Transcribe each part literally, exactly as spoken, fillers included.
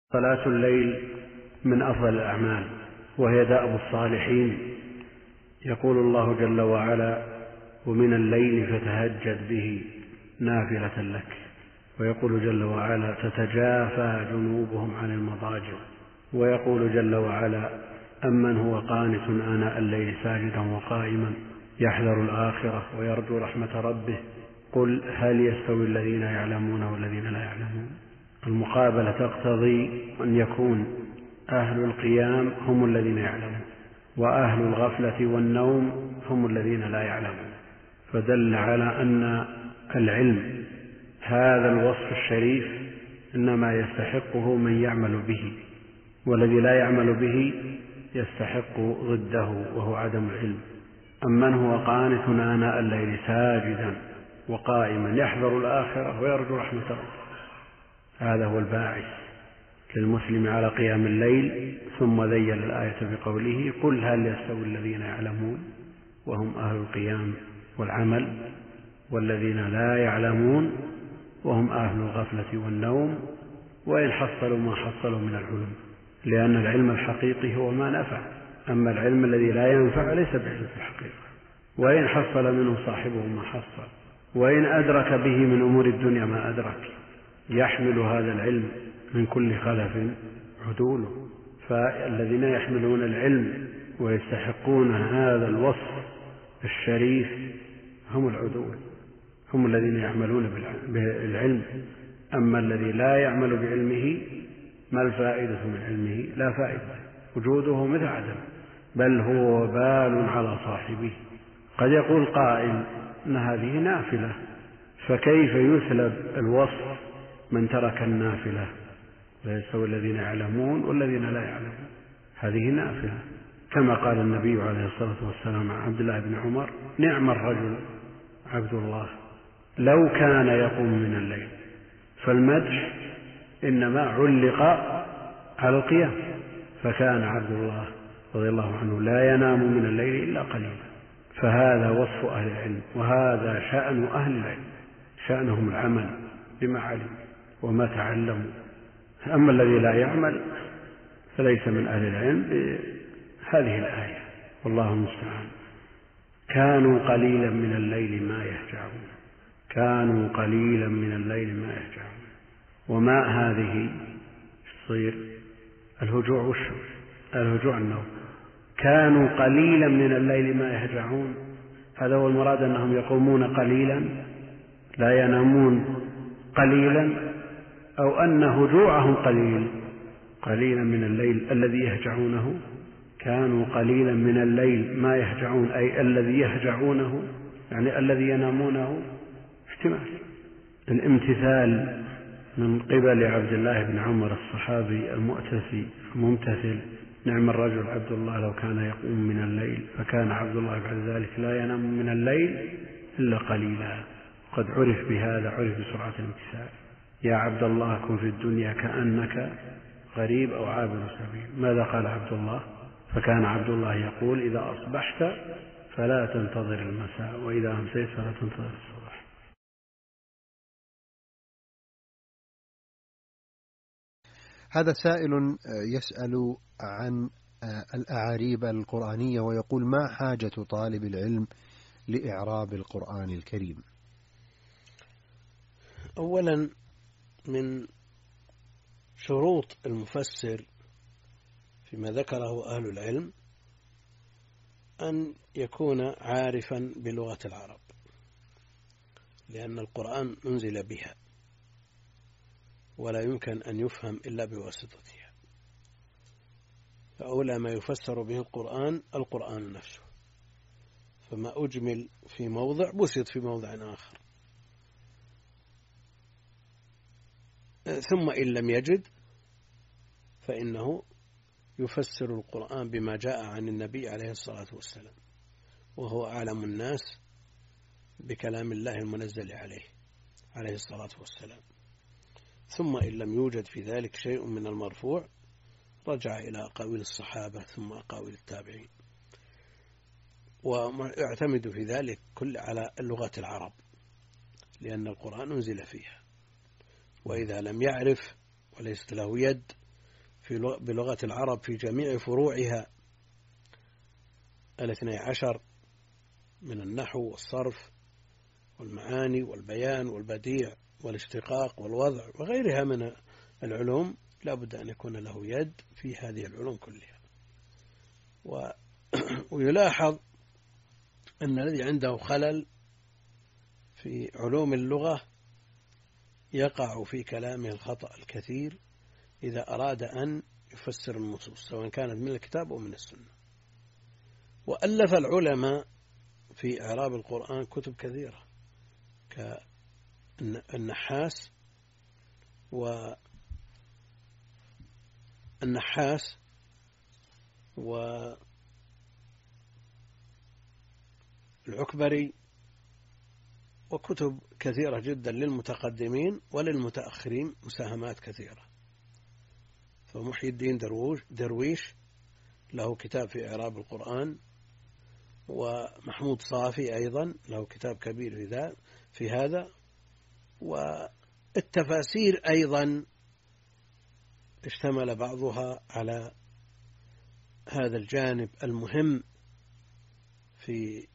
صلاة الليل من أفضل الأعمال وهي دأب الصالحين. يقول الله جل وعلا: ومن الليل فتهجد به نافلة لك. ويقول جل وعلا: تتجافى جنوبهم عن المضاجع. ويقول جل وعلا: أمن هو قانت آناء الليل ساجدا وقائما يحذر الآخرة ويرجو رحمة ربه قل هل يستوي الذين يعلمون والذين لا يعلمون. المقابلة تقتضي أن يكون أهل القيام هم الذين يعلمون، وأهل الغفلة والنوم هم الذين لا يعلمون. فدل على أن العلم هذا الوصف الشريف إنما يستحقه من يعمل به، والذي لا يعمل به يستحق ضده وهو عدم العلم. أمن هو قانت آناء الليل ساجدا وقائما يحذر الآخرة ويرجو رحمة ربه، هذا هو الباعث للمسلم على قيام الليل. ثم ذيل الآية بقوله: قل هل يستوي الذين يعلمون وهم أهل القيام والعمل والذين لا يعلمون وهم أهل الغفلة والنوم، وإن حصلوا ما حصلوا من العلم، لأن العلم الحقيقي هو ما نفع، أما العلم الذي لا ينفع ليس بعلم في الحقيقة. وإن حصل منه صاحبه ما حصل، وإن أدرك به من أمور الدنيا ما أدرك، يحمل هذا العلم من كل خلف عدوله. فالذين يحملون العلم ويستحقون هذا الوصف الشريف هم العدول، هم الذين يعملون بالعلم. أما الذي لا يعمل بعلمه ما الفائدة من علمه؟ لا فائدة، وجوده مثل عدم، بل هو وبال على صاحبه. قد يقول قائل أن هذه نافلة، فكيف يسلب الوصف من ترك النافلة؟ لا يستوي الذين يعلمون والذين لا يعلمون، هذه نافلة، كما قال النبي عليه الصلاة والسلام عن عبد الله بن عمر: نعم الرجل عبد الله لو كان يقوم من الليل. فالمدح إنما علق على القيام، فكان عبد الله رضي الله عنه لا ينام من الليل إلا قليلا. فهذا وصف أهل العلم، وهذا شأن أهل العلم، شأنهم العمل بما علم وما تعلموا. أما الذي لا يعمل فليس من أهل العلم بهذه الآية، والله المستعان. كانوا قليلا من الليل ما يهجعون، كانوا قليلا من الليل ما يهجعون. وما هذه تصير الهجوع والشر، الهجوع النوم. كانوا قليلا من الليل ما يهجعون، هذا هو المراد، أنهم يقومون قليلا لا ينامون قليلا، أو أن هجوعهم قليل، قليلا من الليل الذي يهجعونه. كانوا قليلا من الليل ما يهجعون، أي الذي يهجعونه يعني الذي ينامونه. احتمال الامتثال من قبل عبد الله بن عمر الصحابي المؤتسي الممتثل: نعم الرجل عبد الله لو كان يقوم من الليل. فكان عبد الله بعد ذلك لا ينام من الليل إلا قليلا. قد عرف بهذا، عرف بسرعة الامتثال. يا عبد الله كن في الدنيا كأنك غريب أو عابر سبيل. ماذا قال عبد الله؟ فكان عبد الله يقول: إذا أصبحت فلا تنتظر المساء، وإذا أمسيت فلا تنتظر الصباح. هذا سائل يسأل عن الأعاريب القرآنية ويقول: ما حاجة طالب العلم لإعراب القرآن الكريم؟ أولا، من شروط المفسر فيما ذكره أهل العلم أن يكون عارفا بلغة العرب، لأن القرآن أنزل بها ولا يمكن أن يفهم إلا بواسطتها. فأولى ما يفسر به القرآن القرآن نفسه، فما أجمل في موضع بسط في موضع آخر. ثم إن لم يجد فإنه يفسر القرآن بما جاء عن النبي عليه الصلاة والسلام، وهو أعلم الناس بكلام الله المنزل عليه عليه الصلاة والسلام. ثم إن لم يوجد في ذلك شيء من المرفوع رجع إلى أقاويل الصحابة ثم أقاويل التابعين، ويعتمد في ذلك كل على لغة العرب، لأن القرآن أنزل فيها. وإذا لم يعرف وليست له يد في بلغة العرب في جميع فروعها الاثني عشر من النحو والصرف والمعاني والبيان والبديع والاشتقاق والوضع وغيرها من العلوم، لا بد أن يكون له يد في هذه العلوم كلها. ويلاحظ أن الذي عنده خلل في علوم اللغة يقع في كلامه الخطأ الكثير إذا أراد أن يفسر النصوص سواء كانت من الكتاب أو من السنة. وألف العلماء في إعراب القرآن كتب كثيرة كالنحاس والنحاس والعكبري وكتب كثيرة جدا للمتقدمين وللمتأخرين، مساهمات كثيرة. فمحي الدين درويش له كتاب في إعراب القرآن، ومحمود صافي أيضا له كتاب كبير في ذا في هذا. والتفاسير أيضا اشتمل بعضها على هذا الجانب المهم في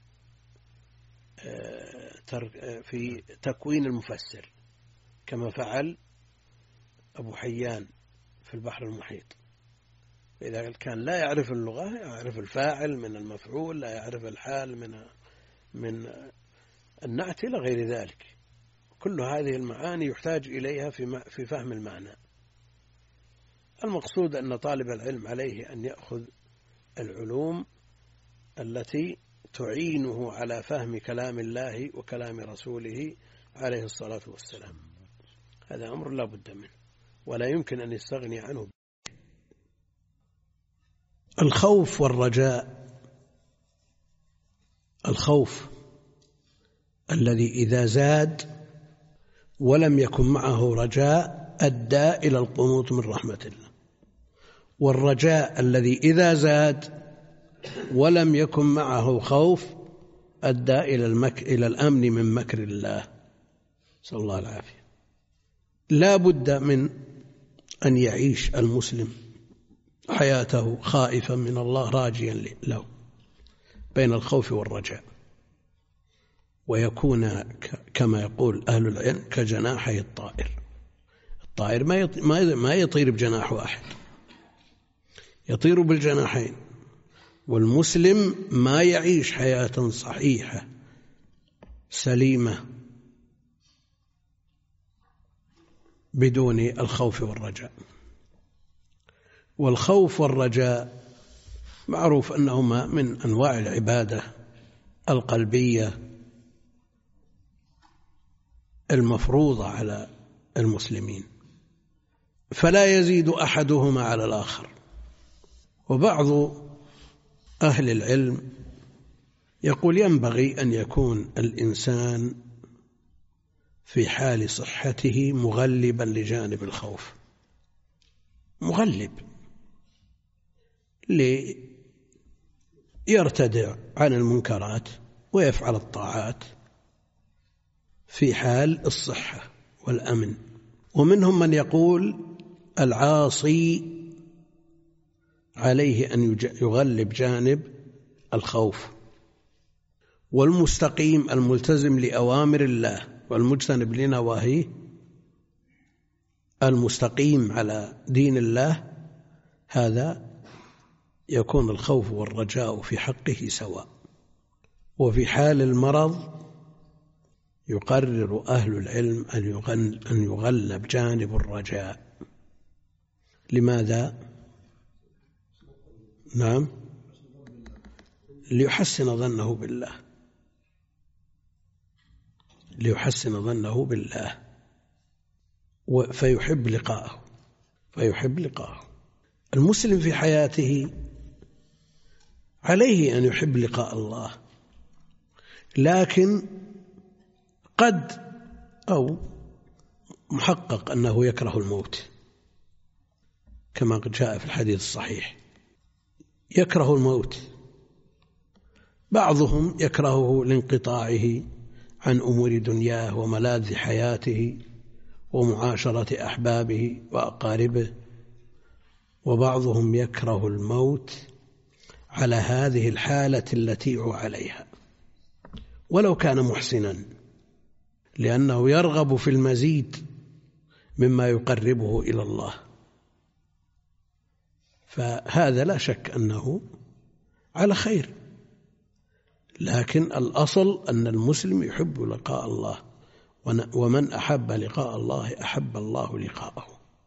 في تكوين المفسر، كما فعل أبو حيان في البحر المحيط. إذا كان لا يعرف اللغة، يعرف الفاعل من المفعول، لا يعرف الحال من من النعت إلى غير ذلك. كل هذه المعاني يحتاج إليها في في فهم المعنى. المقصود أن طالب العلم عليه أن يأخذ العلوم التي تعينه على فهم كلام الله وكلام رسوله عليه الصلاة والسلام. هذا أمر لا بد منه ولا يمكن أن يستغني عنه. الخوف والرجاء. الخوف الذي إذا زاد ولم يكن معه رجاء أدى إلى القنوط من رحمة الله، والرجاء الذي إذا زاد ولم يكن معه خوف أدى إلى المك... إلى الأمن من مكر الله، صلى الله العافية. لا بد من أن يعيش المسلم حياته خائفا من الله راجيا له بين الخوف والرجاء، ويكون كما يقول أهل العلم كجناحي الطائر. الطائر ما يطير بجناح واحد، يطير بالجناحين. والمسلم ما يعيش حياة صحيحة سليمة بدون الخوف والرجاء. والخوف والرجاء معروف أنهما من أنواع العبادة القلبية المفروضة على المسلمين، فلا يزيد أحدهما على الآخر. وبعض أهل العلم يقول ينبغي أن يكون الإنسان في حال صحته مغلبا لجانب الخوف، مغلب ليرتدع عن المنكرات ويفعل الطاعات في حال الصحة والأمن. ومنهم من يقول العاصي عليه أن يغلب جانب الخوف، والمستقيم الملتزم لأوامر الله والمجتنب لنواهيه، المستقيم على دين الله، هذا يكون الخوف والرجاء في حقه سواء. وفي حال المرض يقرر أهل العلم أن يغلب جانب الرجاء. لماذا؟ نعم، ليحسن ظنه بالله، ليحسن ظنه بالله فيحب لقاءه فيحب لقاءه. المسلم في حياته عليه أن يحب لقاء الله، لكن قد أو محقق أنه يكره الموت كما جاء في الحديث الصحيح، يكره الموت. بعضهم يكرهه لانقطاعه عن أمور دنياه وملاذ حياته ومعاشرة أحبابه وأقاربه وبعضهم يكره الموت على هذه الحالة التي هو عليها ولو كان محسنا، لأنه يرغب في المزيد مما يقربه إلى الله، فهذا لا شك أنه على خير. لكن الأصل أن المسلم يحب لقاء الله، ومن أحب لقاء الله أحب الله لقاءه.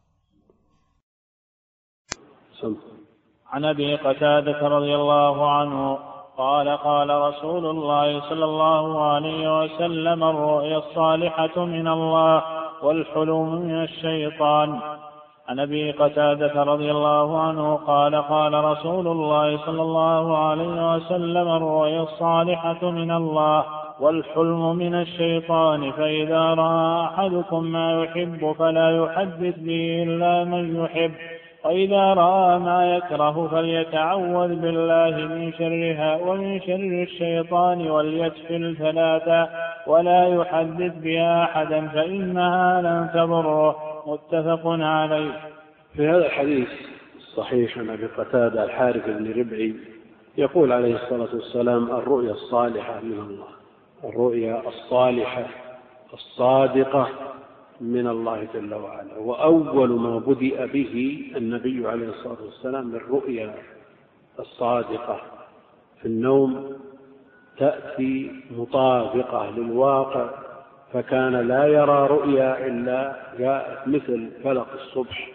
عن أبي قتادة رضي الله عنه قال قال رسول الله صلى الله عليه وسلم: الرؤيا الصالحة من الله والحلم من الشيطان. عن أبي قتادة رضي الله عنه قال قال رسول الله صلى الله عليه وسلم: الرؤيا الصالحة من الله والحلم من الشيطان، فإذا رأى أحدكم ما يحب فلا يحدث به إلا من يحب، وإذا رأى ما يكره فليتعوذ بالله من شرها ومن شر الشيطان وليتفل ثلاثا ولا يحدث بها أحدا فإنها لن تضره. متفق عليه. في هذا الحديث الصحيح عن أبي قتادة الحارث بن ربعي يقول عليه الصلاة والسلام: الرؤيا الصالحة من الله، الرؤيا الصالحة الصادقة من الله جل وعلا. وأول ما بدأ به النبي عليه الصلاة والسلام الرؤيا الصادقة في النوم، تأتي مطابقة للواقع، فكان لا يرى رؤيا إلا جاءت مثل فلق الصبح.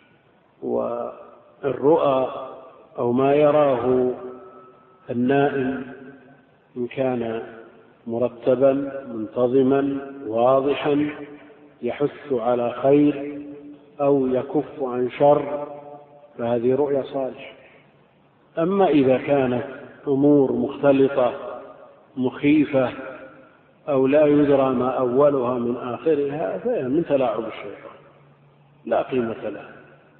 والرؤى أو ما يراه النائم إن كان مرتبا منتظما واضحا يحث على خير أو يكف عن شر فهذه رؤيا صالحة. أما إذا كانت أمور مختلطة مخيفة أو لا يدرى ما أولها من آخرها فهي من تلاعب الشيطان لا قيمة لها.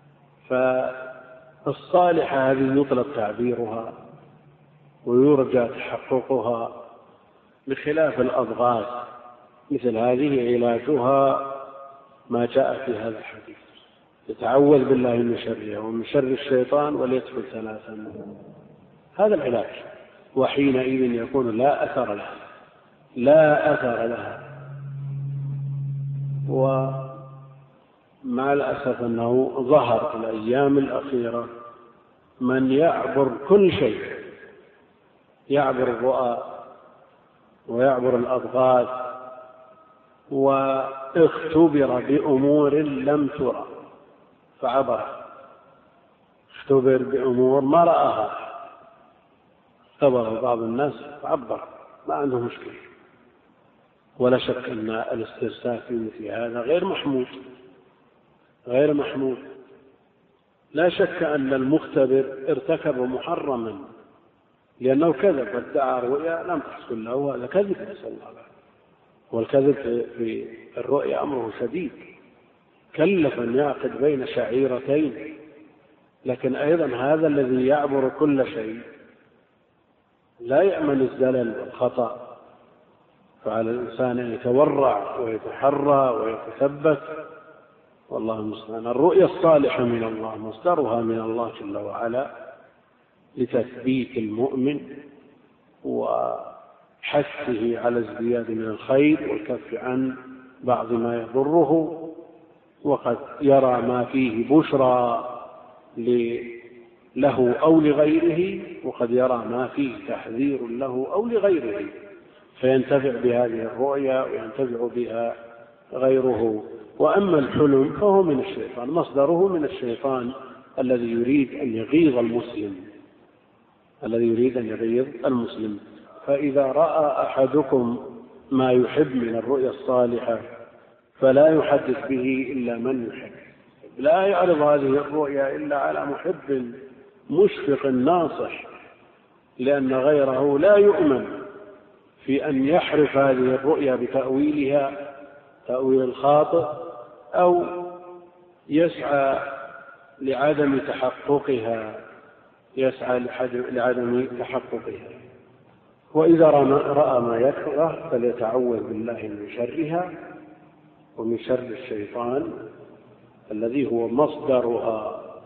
فالصالحة هذه يطلب تعبيرها ويرجى تحققها، بخلاف الأضغاث مثل هذه علاجها ما جاء في هذا الحديث: يتعوذ بالله من شرها ومن شر الشيطان وليتفل ثلاثا. هذا العلاج، وحينئذ يكون لا أثر لها لا أثر لها. ومع الأسف أنه ظهر في الأيام الأخيرة من يعبر كل شيء، يعبر الرؤى ويعبر الأضغاث، واختبر بأمور لم ترى فعبر، اختبر بأمور ما رآها، اختبر بعض الناس فعبر، ما عنده مشكلة. ولا شك أن الاسترسال في مثل هذا غير محمود غير محمود. لا شك أن المختبر ارتكب محرما لأنه كذب وادعى رؤيا لم تحصل له، هذا كذب نسأل الله عنه. والكذب في الرؤيا أمره شديد، كلف أن يعقد بين شعيرتين. لكن أيضا هذا الذي يعبر كل شيء لا يأمن الزلل والخطأ، فعلى الإنسان أن يتورع ويتحرى ويتثبت، والله المستعان. الرؤيا الصالحة من الله مصدرها من الله جل وعلا لتثبيت المؤمن وحثه على الازدياد من الخير والكف عن بعض ما يضره، وقد يرى ما فيه بشرى له أو لغيره، وقد يرى ما فيه تحذير له أو لغيره، فينتفع بهذه الرؤيا وينتفع بها غيره. وأما الحلم فهو من الشيطان، مصدره من الشيطان الذي يريد أن يغيظ المسلم الذي يريد أن يغيظ المسلم. فإذا رأى أحدكم ما يحب من الرؤيا الصالحة فلا يحدث به إلا من يحب، لا يعرض هذه الرؤيا إلا على محب مشفق ناصح، لأن غيره لا يؤمن في أن يحرف هذه الرؤيا بتأويلها تأويل الخاطئ، أو يسعى لعدم تحققها يسعى لعدم تحققها. وإذا رأى ما يكره فليتعوذ بالله من شرها ومن شر الشيطان الذي هو مصدرها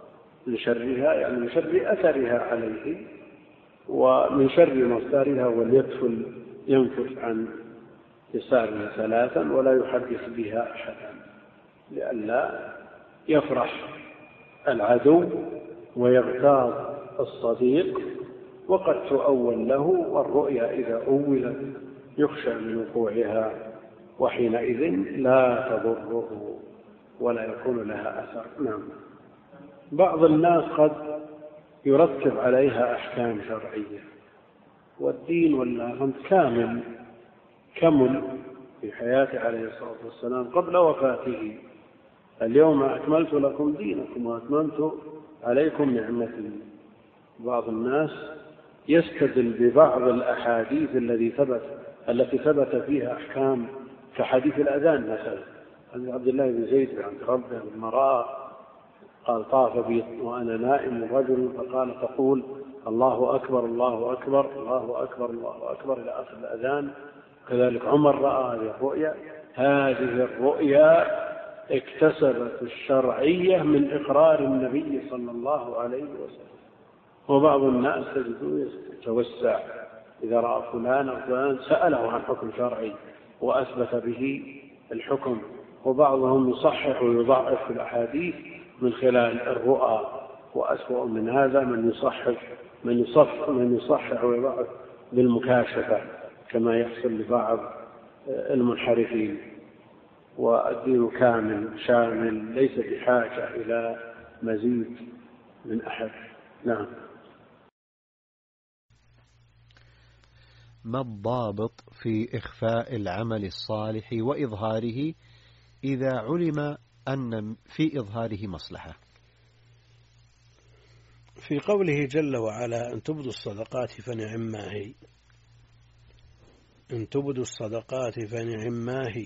من شرها يعني من شر أثرها عليه، ومن شر مصدرها وليكفل ينكف عن يسارها ثلاثا ولا يحدث بها أحدا لئلا يفرح العدو ويغتاظ الصديق، وقد تؤول له، والرؤيا إذا أولت يخشى من وقوعها وحينئذ لا تضره ولا يكون لها أثر. نعم. بعض الناس قد يرتب عليها أحكام شرعية، والدين والله كامل كمل في حياته عليه الصلاة والسلام قبل وفاته: اليوم أكملت لكم دينكم وأتممت عليكم نعمتي. بعض الناس يستدل ببعض الأحاديث التي ثبت التي ثبت فيها أحكام كحديث الأذان مثلا، عن عبد الله بن زيد عند ربه بالمراء قال: طاف بي وأنا نائم رجل فقال: تقول الله أكبر الله أكبر الله أكبر الله أكبر إلى آخر الأذان. كذلك عمر رأى هذه الرؤيا. هذه الرؤيا اكتسبت الشرعية من إقرار النبي صلى الله عليه وسلم. وبعض الناس يتوسع إذا رأى فلان أو فلان سأله عن حكم شرعي وأثبت به الحكم، وبعضهم يصحح ويضعف في الأحاديث من خلال الرؤى. وأسوأ من هذا من يصحح من يصح من يصحح ويضعف بالمكاشفة كما يحصل لبعض المنحرفين. والدين كامل شامل ليس بحاجة إلى مزيد من أحد. نعم. ما الضابط في إخفاء العمل الصالح وإظهاره إذا علم أن في إظهاره مصلحة؟ في قوله جل وعلا: أن تبدوا الصدقات فنعم ما هي، إن تبدوا الصدقات فنعم ما هي،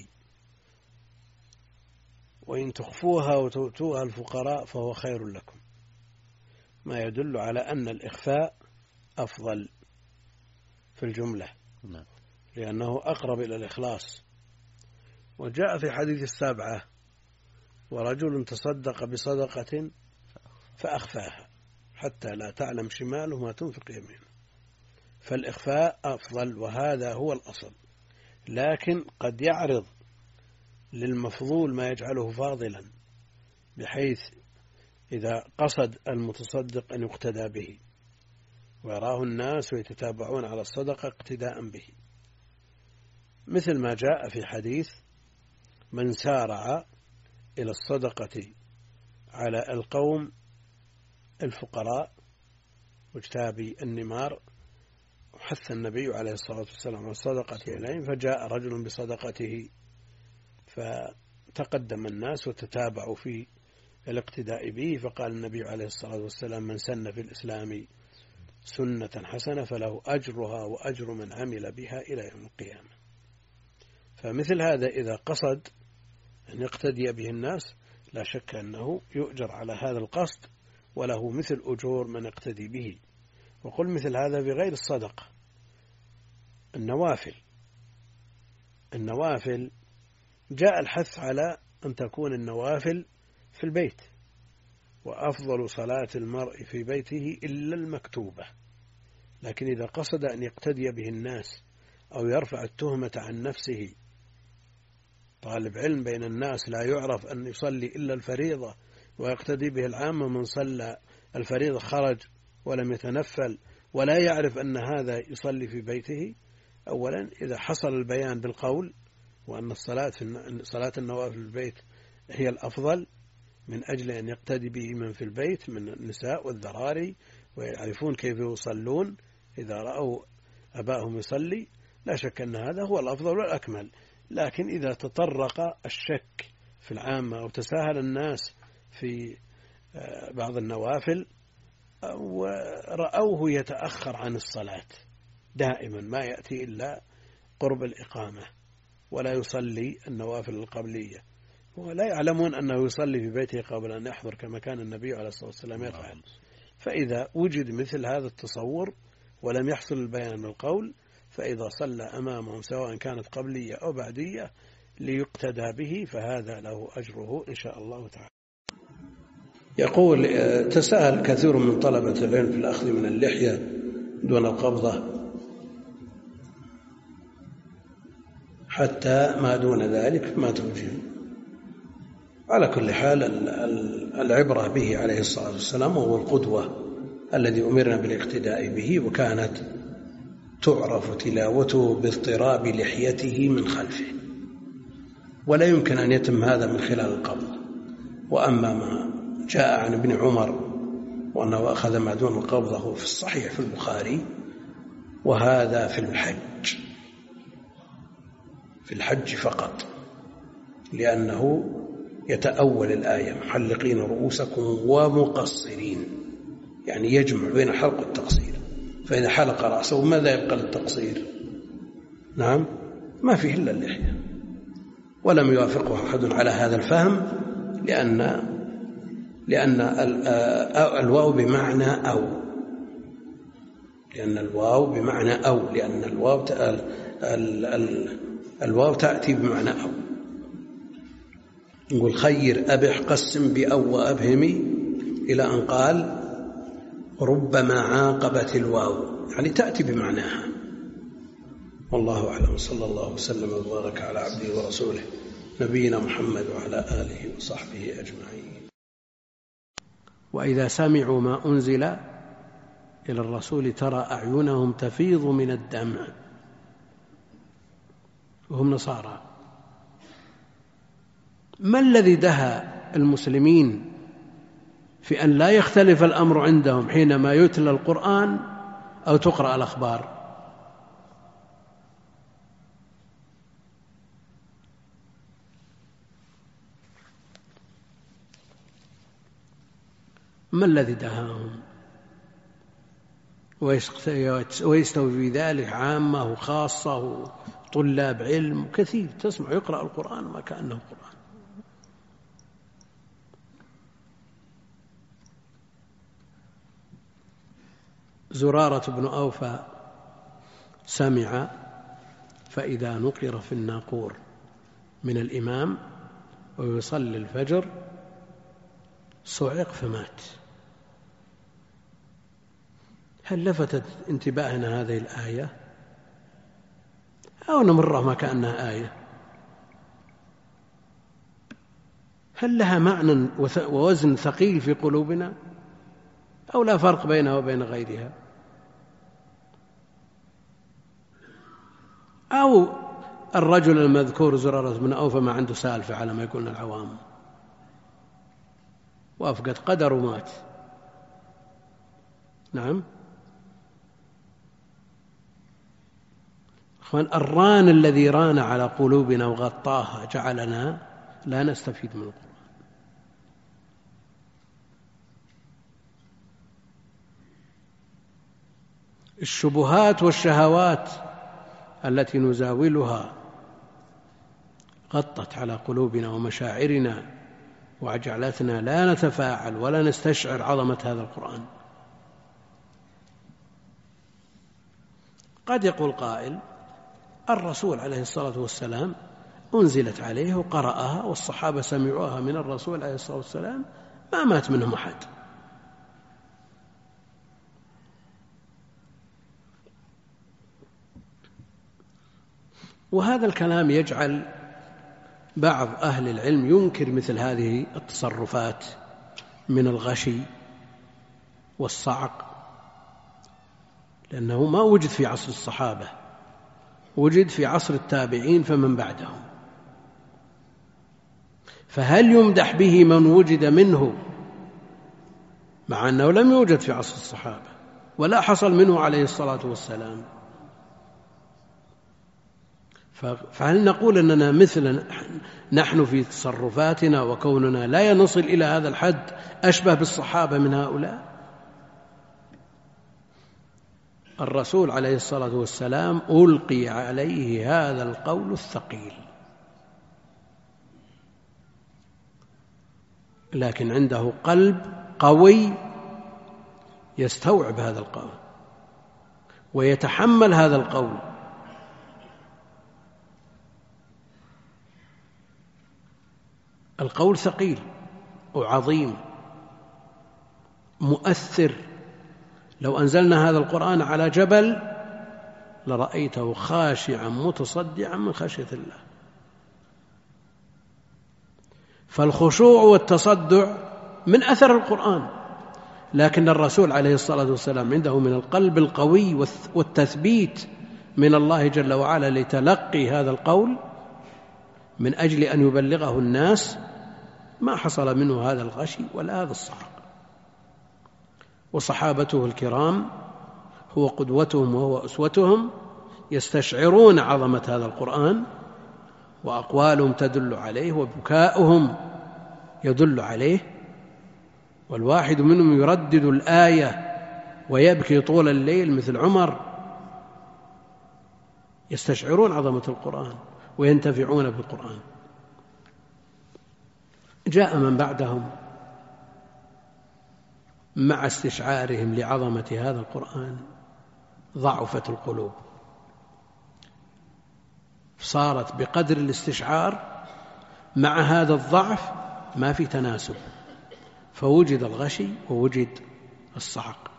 وإن تخفوها وتؤتوها الفقراء فهو خير لكم، ما يدل على أن الإخفاء أفضل في الجملة لأنه أقرب إلى الإخلاص. وجاء في حديث السابعة: ورجل تصدق بصدقة فأخفاها حتى لا تعلم شماله ما تنفق يمينه. فالإخفاء أفضل وهذا هو الأصل، لكن قد يعرض للمفضول ما يجعله فاضلا، بحيث إذا قصد المتصدق أن يقتدى به ويراه الناس ويتتابعون على الصدقة اقتداء به، مثل ما جاء في حديث: من سارع إلى الصدقة على القوم الفقراء واجتابي النمار، وحث النبي عليه الصلاة والسلام على الصدقة إليهم، فجاء رجل بصدقته فتقدم الناس وتتابعوا في الاقتداء به، فقال النبي عليه الصلاة والسلام: من سن في الإسلام سنة حسنة فله أجرها وأجر من عمل بها إلى يوم القيامة. فمثل هذا إذا قصد أن يقتدي به الناس لا شك أنه يؤجر على هذا القصد وله مثل أجور من يقتدي به. وقل مثل هذا بغير الصدقة. النوافل النوافل جاء الحث على أن تكون النوافل في البيت، وأفضل صلاة المرء في بيته إلا المكتوبة. لكن إذا قصد أن يقتدي به الناس أو يرفع التهمة عن نفسه، طالب علم بين الناس لا يعرف أن يصلي إلا الفريضة ويقتدي به العامة، من صلى الفريضة خرج ولم يتنفل، ولا يعرف أن هذا يصلي في بيته. أولا إذا حصل البيان بالقول وأن الصلاة في صلاة النوافل في البيت هي الأفضل من أجل أن يقتدي به من في البيت من النساء والذراري ويعرفون كيف يصلون إذا رأوا أباهم يصلي، لا شك أن هذا هو الأفضل والأكمل. لكن إذا تطرق الشك في العامة أو تساهل الناس في بعض النوافل ورأوه يتأخر عن الصلاة دائما، ما يأتي إلا قرب الإقامة ولا يصلي النوافل القبلية، ولا يعلمون أنه يصلي في بيته قبل أن يحضر كما كان النبي عليه الصلاة والسلام يفعل. فإذا وجد مثل هذا التصور ولم يحصل البيان من القول، فإذا صلى أمامهم سواء كانت قبلية أو بعدية ليقتدى به فهذا له أجره إن شاء الله تعالى. يقول: تساءل كثير من طلبة العلم في الأخذ من اللحية دون القبضة حتى ما دون ذلك ما توجيه. على كل حال العبرة به عليه الصلاة والسلام وهو القدوة الذي أمرنا بالاقتداء به، وكانت تعرف تلاوته باضطراب لحيته من خلفه، ولا يمكن أن يتم هذا من خلال القبض. وأما ما جاء عن ابن عمر وأنه أخذ ما دون القبضة في الصحيح في البخاري، وهذا في الحج في الحج فقط، لأنه يتأول الآية: محلقين رؤوسكم ومقصرين، يعني يجمع بين الحلق والتقصير. فإذا حلق رأسه ماذا يبقى للتقصير؟ نعم، ما فيه إلا اللحية. ولم يوافقه أحد على هذا الفهم، لأن لأن الواو بمعنى أو لأن الواو بمعنى أو لأن الواو الواو تأتي بمعنى أو. نقول: خير أبح قسم بأو وأبهمي، إلى أن قال: ربما عاقبت الواو، يعني تأتي بمعناها. والله أعلم. صلى الله وسلم وبارك على عبده ورسوله نبينا محمد وعلى آله وصحبه أجمعين. وإذا سمعوا ما أنزل إلى الرسول ترى أعينهم تفيض من الدمع وهم نصارى. ما الذي دهى المسلمين في أن لا يختلف الأمر عندهم حينما يتلى القرآن أو تقرأ الأخبار؟ ما الذي دهاهم؟ ويستوي في ذلك عامة وخاصة وطلاب علم كثير، تسمع يقرأ القرآن ما كأنه قرآن. زرارة بن أوفى سمع فإذا نقر في الناقور من الإمام ويصلي الفجر صعق فمات. هل لفتت انتباهنا هذه الآية أو نمرها ما كأنها آية؟ هل لها معنى ووزن ثقيل في قلوبنا أو لا فرق بينها وبين غيرها؟ أو الرجل المذكور زرارة بن أوفى ما عنده سالفة على ما يقولون العوام، وأفقد قدر ومات. نعم أخوان، الران الذي ران على قلوبنا وغطاها جعلنا لا نستفيد من القرآن. الشبهات والشهوات التي نزاولها غطت على قلوبنا ومشاعرنا وجعلتنا لا نتفاعل ولا نستشعر عظمة هذا القرآن. قد يقول قائل: الرسول عليه الصلاة والسلام أنزلت عليه وقرأها والصحابة سمعوها من الرسول عليه الصلاة والسلام ما مات منهم أحد. وهذا الكلام يجعل بعض أهل العلم ينكر مثل هذه التصرفات من الغشي والصعق، لأنه ما وجد في عصر الصحابة، وجد في عصر التابعين فمن بعدهم. فهل يمدح به من وجد منه مع أنه لم يوجد في عصر الصحابة ولا حصل منه عليه الصلاة والسلام؟ فهل نقول أننا مثل نحن في تصرفاتنا وكوننا لا نصل إلى هذا الحد أشبه بالصحابة من هؤلاء؟ الرسول عليه الصلاة والسلام ألقي عليه هذا القول الثقيل، لكن عنده قلب قوي يستوعب هذا القول ويتحمل هذا القول. القول ثقيل وعظيم مؤثر. لو أنزلنا هذا القرآن على جبل لرأيته خاشعا متصدعا من خشية الله. فالخشوع والتصدع من أثر القرآن، لكن الرسول عليه الصلاة والسلام عنده من القلب القوي والتثبيت من الله جل وعلا لتلقي هذا القول من أجل أن يبلغه الناس ما حصل منه هذا الغشي ولا هذا الصعق. وصحابته الكرام هو قدوتهم وهو أسوتهم، يستشعرون عظمة هذا القرآن وأقوالهم تدل عليه وبكاؤهم يدل عليه، والواحد منهم يردد الآية ويبكي طول الليل مثل عمر. يستشعرون عظمة القرآن وينتفعون بالقرآن. جاء من بعدهم مع استشعارهم لعظمة هذا القرآن ضعفت القلوب، صارت بقدر الاستشعار مع هذا الضعف ما في تناسب، فوجد الغشي ووجد الصعق.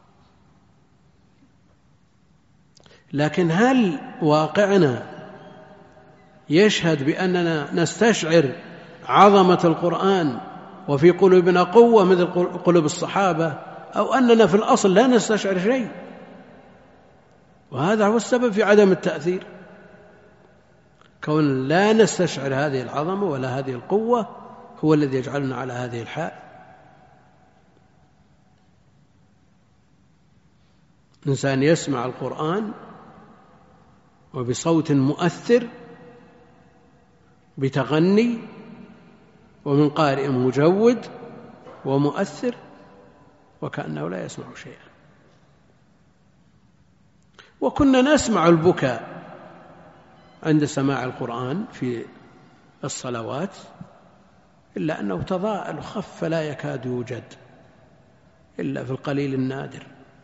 لكن هل واقعنا يشهد بأننا نستشعر عظمة القرآن وفي قلوبنا قوة مثل قلوب الصحابة، أو أننا في الأصل لا نستشعر شيء؟ وهذا هو السبب في عدم التأثير، كون لا نستشعر هذه العظمة ولا هذه القوة هو الذي يجعلنا على هذه الحال. إنسان يسمع القرآن وبصوت مؤثر بتغني ومن قارئ مجود ومؤثر وكأنه لا يسمع شيئا. وكنا نسمع البكاء عند سماع القرآن في الصلوات، إلا أنه تضاءل وخف فلا يكاد يوجد إلا في القليل النادر.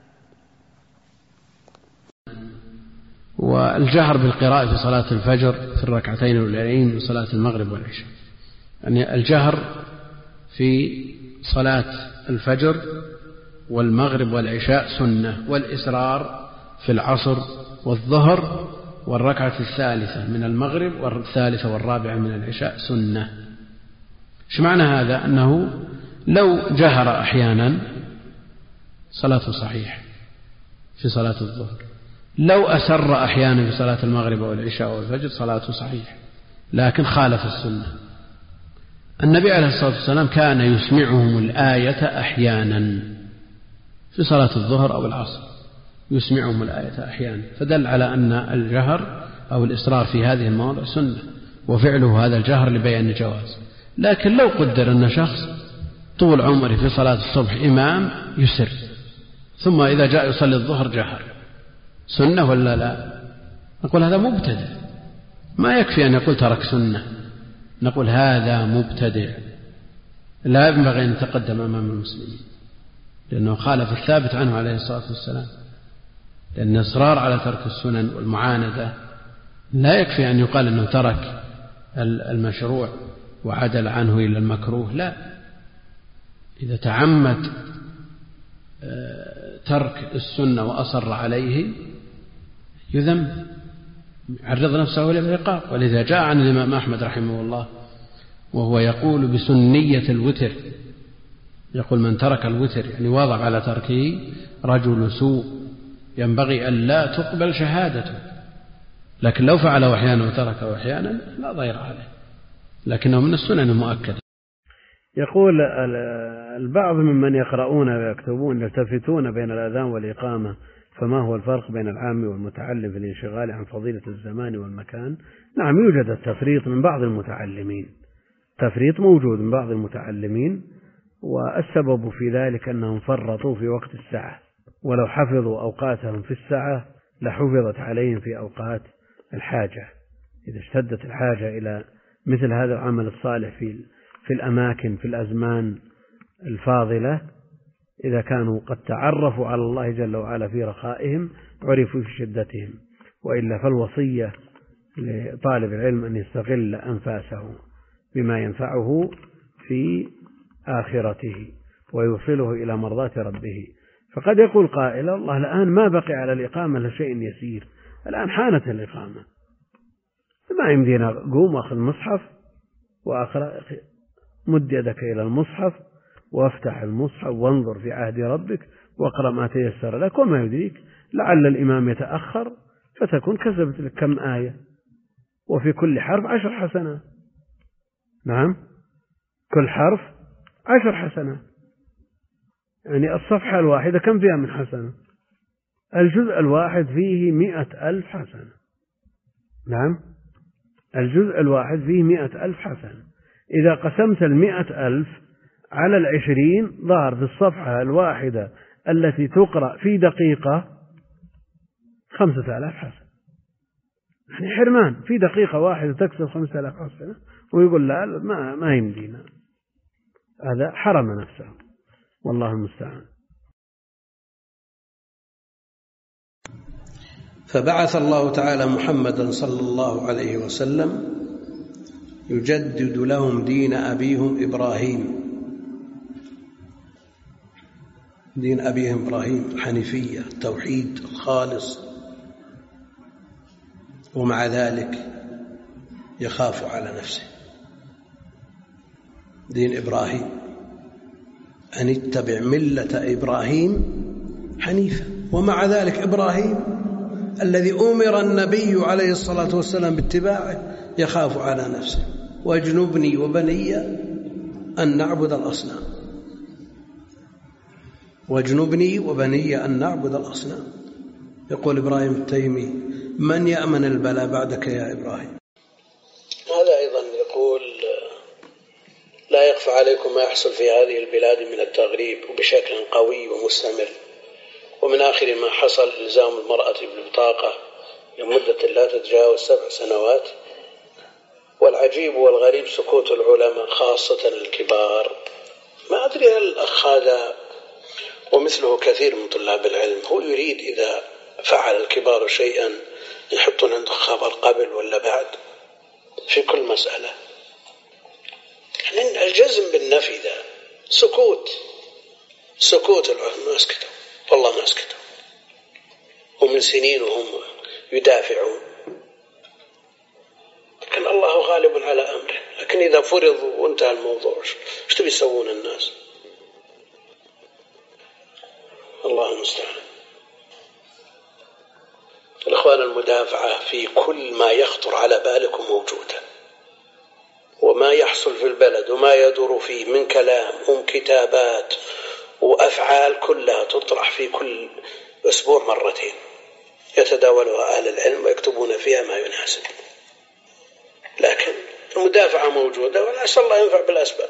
والجهر بالقراءة في صلاة الفجر في الركعتين الأولين من صلاة المغرب والعشاء، يعني الجهر في صلاة الفجر والمغرب والعشاء سنة، والإسرار في العصر والظهر والركعة الثالثة من المغرب والثالثة والرابعة من العشاء سنة. إيش معنى هذا؟ أنه لو جهر أحيانا صلاته صحيح في صلاة الظهر، لو أسر أحيانا في صلاة المغرب والعشاء والفجر صلاته صحيح، لكن خالف السنة. النبي عليه الصلاة والسلام كان يسمعهم الآية أحيانا في صلاة الظهر أو العصر، يسمعهم الآية أحيانا، فدل على أن الجهر أو الإصرار في هذه المواضع سنة، وفعله هذا الجهر لبيان الجواز. لكن لو قدر أن شخص طول عمره في صلاة الصبح إمام يسر، ثم إذا جاء يصلي الظهر جهر، سنة ولا لا؟ نقول هذا مبتدع، ما يكفي أن يقول ترك سنة، نقول هذا مبتدع لا ينبغي أن يتقدم أمام المسلمين، لأنه خالف الثابت عنه عليه الصلاة والسلام. لأن الإصرار على ترك السنن والمعاندة لا يكفي أن يقال أنه ترك المشروع وعدل عنه إلى المكروه، لا، إذا تعمد ترك السنة وأصر عليه يذم، يعرض نفسه للعقاب. ولذا جاء عن الإمام أحمد رحمه الله وهو يقول بسنية الوتر، يقول من ترك الوتر يعني واظب على تركه رجل سوء ينبغي أن لا تقبل شهادته، لكن لو فعله أحيانا وتركه أحيانا لا ضير عليه، لكنه من السنن المؤكدة. يقول البعض ممن يقرؤون ويكتبون يلتفتون بين الأذان والإقامة، فما هو الفرق بين العام والمتعلم في الانشغال عن فضيلة الزمان والمكان؟ نعم، يوجد التفريط من بعض المتعلمين، تفريط موجود من بعض المتعلمين، والسبب في ذلك أنهم فرطوا في وقت الساعة، ولو حفظوا أوقاتهم في الساعة لحفظت عليهم في أوقات الحاجة. إذا اشتدت الحاجة إلى مثل هذا العمل الصالح في في الأماكن في الأزمان الفاضلة، إذا كانوا قد تعرفوا على الله جل وعلا في رخائهم عرفوا في شدتهم، وإلا فالوصية لطالب العلم أن يستغل أنفاسه بما ينفعه في آخرته. ويوصله إلى مرضاة ربه. فقد يقول قائل الله الآن ما بقي على الإقامة إلا شيء يسير، الآن حانت الإقامة، ما يمدينا قوم أخذ مصحف وأقرأ، مد يدك إلى المصحف وافتح المصحف وانظر في عهد ربك واقرأ ما تيسر لك، وما يدريك لعل الإمام يتأخر فتكون كسبت لك كم آية، وفي كل حرف عشر حسنات. نعم، كل حرف عشر حسنات، يعني الصفحة الواحدة كم فيها من حسنة؟ الجزء الواحد فيه مئة ألف حسنة. نعم، الجزء الواحد فيه مئة ألف حسنة. إذا قسمت المئة ألف على العشرين ظهر في الصفحة الواحدة التي تقرأ في دقيقة خمسة آلاف حسنة. يعني حرمان، في دقيقة واحدة تكسب خمسة آلاف حسنة، ويقول لا ما, ما يمدينا. هذا حرم نفسه، والله المستعان. فبعث الله تعالى محمدا صلى الله عليه وسلم يجدد لهم دين أبيهم إبراهيم، دين أبيهم إبراهيم الحنيفية التوحيد الخالص، ومع ذلك يخاف على نفسه. دين إبراهيم أن اتبع ملة إبراهيم حنيفا، ومع ذلك إبراهيم الذي أمر النبي عليه الصلاة والسلام باتباعه يخاف على نفسه. واجنبني وبني أن نعبد الأصنام، واجنبني وبني أن نعبد الأصنام. يقول إبراهيم التيمي: من يأمن البلاء بعدك يا إبراهيم؟ هذا أيضا يقول: لا يخفى عليكم ما يحصل في هذه البلاد من التغريب وبشكل قوي ومستمر، ومن آخر ما حصل إلزام المرأة بالبطاقة لمدة لا تتجاوز سبع سنوات. والعجيب والغريب سكوت العلماء خاصة الكبار. ما أدري هل الأخ هذا ومثله كثير من طلاب العلم هو يريد إذا فعل الكبار شيئا يحطون عنده خبر قبل ولا بعد في كل مسألة. يعني الجزم بالنفي ذا سكوت سكوت العلماء ما سكتوا، والله ما سكتوا، ومن سنين وهم يدافعون، لكن الله غالب على أمره. لكن إذا فرض وانتهى الموضوع ايش تبي يسوون الناس؟ الله المستعان. الإخوان، المدافعة في كل ما يخطر على بالكم موجودة، وما يحصل في البلد وما يدور فيه من كلام ومن كتابات وأفعال كلها تطرح في كل أسبوع مرتين يتداولها أهل العلم ويكتبون فيها ما يناسب. لكن المدافعة موجودة، ونسأل الله ينفع بالأسباب.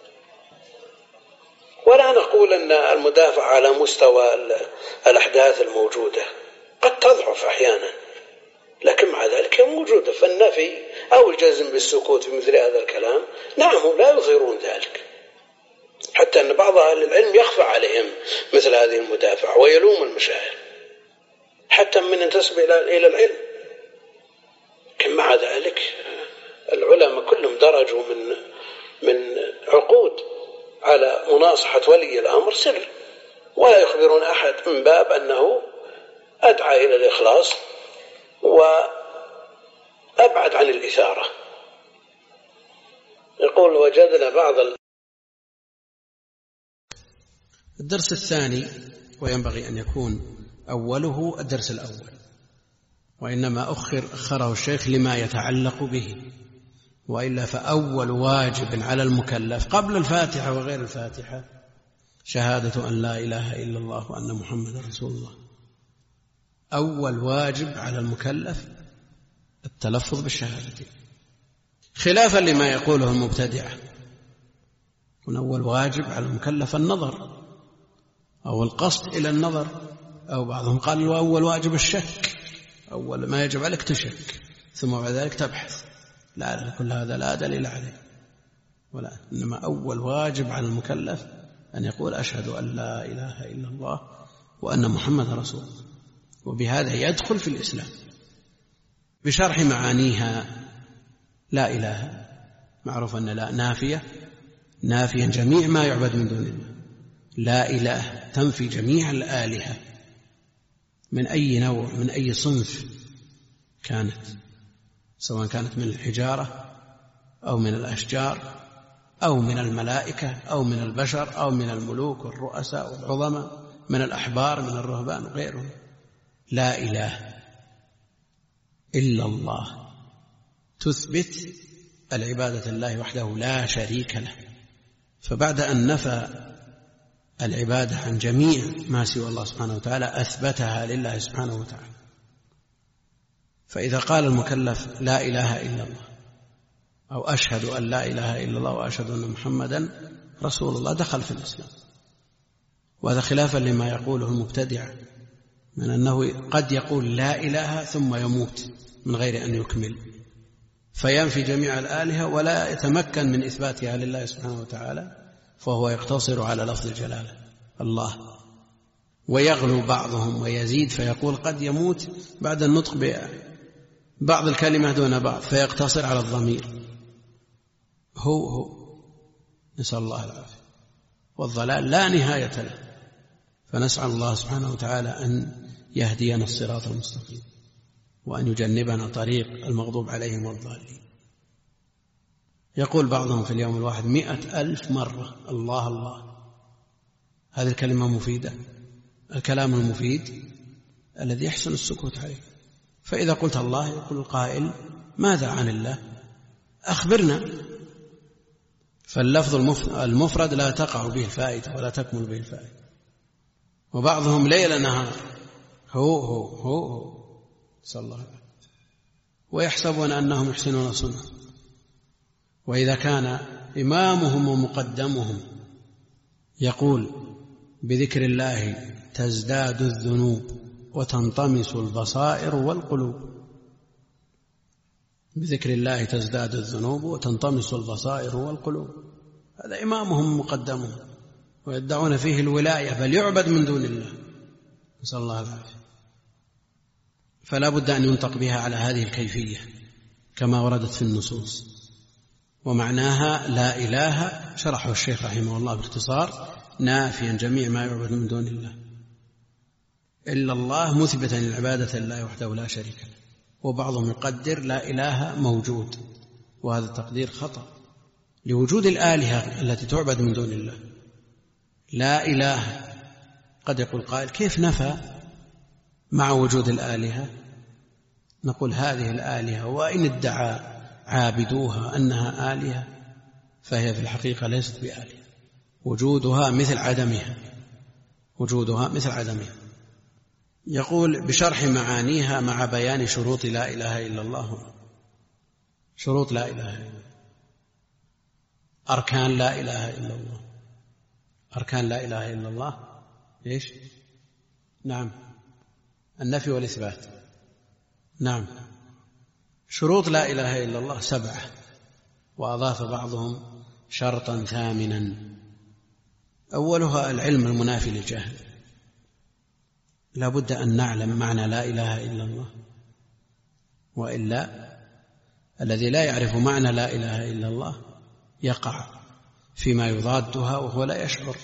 ولا نقول أن المدافعة على مستوى الأحداث الموجودة، قد تضعف أحيانا، لكن مع ذلك موجودة. فالنفي أو الجزم بالسكوت في مثل هذا الكلام نعم لا يظهرون ذلك، حتى أن بعض أهل العلم يخفى عليهم مثل هذه المدافعة ويلوم المشايخ حتى من ينتسب إلى العلم. لكن مع ذلك العلماء كلهم درجوا من من عقود على مناصحة ولي الأمر سر، ولا يخبرون أحد من باب أنه أدعى إلى الإخلاص وأبعد عن الإثارة. يقول: وجدنا بعض الدرس الثاني، وينبغي أن يكون أوله الدرس الأول، وإنما أخر أخره الشيخ لما يتعلق به، وإلا فأول واجب على المكلف قبل الفاتحة وغير الفاتحة شهادة أن لا إله إلا الله وأن محمد رسول الله. أول واجب على المكلف التلفظ بالشهادتين، خلافا لما يقوله المبتدعة. أول واجب على المكلف النظر أو القصد إلى النظر، أو بعضهم قال أول واجب الشك، أول ما يجب عليك تشك ثم بعد ذلك تبحث. لا، كل هذا لا دليل عليه، ولا إنما أول واجب على المكلف أن يقول: أشهد أن لا إله إلا الله وأن محمد رسول الله، وبهذا يدخل في الإسلام بشرح معانيها. لا إله معروف أن لا نافية، نافيا جميع ما يعبد من دون الله، لا إله تنفي جميع الآلهة من أي نوع من أي صنف كانت، سواء كانت من الحجارة أو من الأشجار أو من الملائكة أو من البشر أو من الملوك والرؤساء والعظماء، من الأحبار من الرهبان وغيرهم. لا إله إلا الله تثبت العبادة لله وحده لا شريك له. فبعد أن نفى العبادة عن جميع ما سوى الله سبحانه وتعالى أثبتها لله سبحانه وتعالى. فإذا قال المكلف لا إله إلا الله أو أشهد أن لا إله إلا الله وأشهد أن محمدا رسول الله دخل في الإسلام. وهذا خلافا لما يقوله المبتدع من أنه قد يقول لا إله ثم يموت من غير أن يكمل فينفي جميع الآلهة ولا يتمكن من إثباتها لله سبحانه وتعالى، فهو يقتصر على لفظ الجلالة الله. ويغلو بعضهم ويزيد فيقول قد يموت بعد النطق ببعض الكلمة دون بعض فيقتصر على الضمير. هو هو نسأل الله العافية. والضلال لا نهاية له، فنسأل الله سبحانه وتعالى أن يهدينا الصراط المستقيم وأن يجنبنا طريق المغضوب عليهم والضالين. يقول بعضهم في اليوم الواحد مئة ألف مرة الله الله. هذه الكلمة مفيدة؟ الكلام المفيد الذي يحسن السكوت عليه. فإذا قلت الله يقول القائل ماذا عن الله؟ أخبرنا. فاللفظ المفرد لا تقع به الفائدة ولا تكمل به الفائدة. وبعضهم ليل نهار هو هو هو هو صلى الله عليه وسلم ويحسبون أنهم يحسنون صنعا. وإذا كان إمامهم ومقدمهم يقول بذكر الله تزداد الذنوب وتنطمس البصائر والقلوب، بذكر الله تزداد الذنوب وتنطمس البصائر والقلوب، هذا إمامهم مقدمهم ويدعون فيه الولاية بل يعبد من دون الله، نسأل الله العافية. فلا بد أن ينطق بها على هذه الكيفية كما وردت في النصوص. ومعناها لا إله شرحه الشيخ رحمه الله باختصار نافيا جميع ما يعبد من دون الله إلا الله، مثبتا للعبادة لله وحده لا شريك له. وبعضهم يقدر لا إله موجود، وهذا التقدير خطأ لوجود الآلهة التي تعبد من دون الله. لا إله قد يقول قائل كيف نفى مع وجود الآلهة؟ نقول هذه الآلهة وإن ادعى عابدوها أنها آلهة فهي في الحقيقة ليست بآلهة، وجودها مثل عدمها، وجودها مثل عدمها. يقول بشرح معانيها مع بيان شروط لا إله إلا الله. شروط لا إله إلا الله، أركان لا إله إلا الله. أركان لا إله إلا الله إيش؟ نعم النفي والإثبات. نعم شروط لا إله إلا الله سبعة، وأضاف بعضهم شرطا ثامنا. أولها العلم المنافي للجهل. لا بد أن نعلم معنى لا إله إلا الله، وإلا الذي لا يعرف معنى لا إله إلا الله يقع فيما يضادها وهو لا يشعر.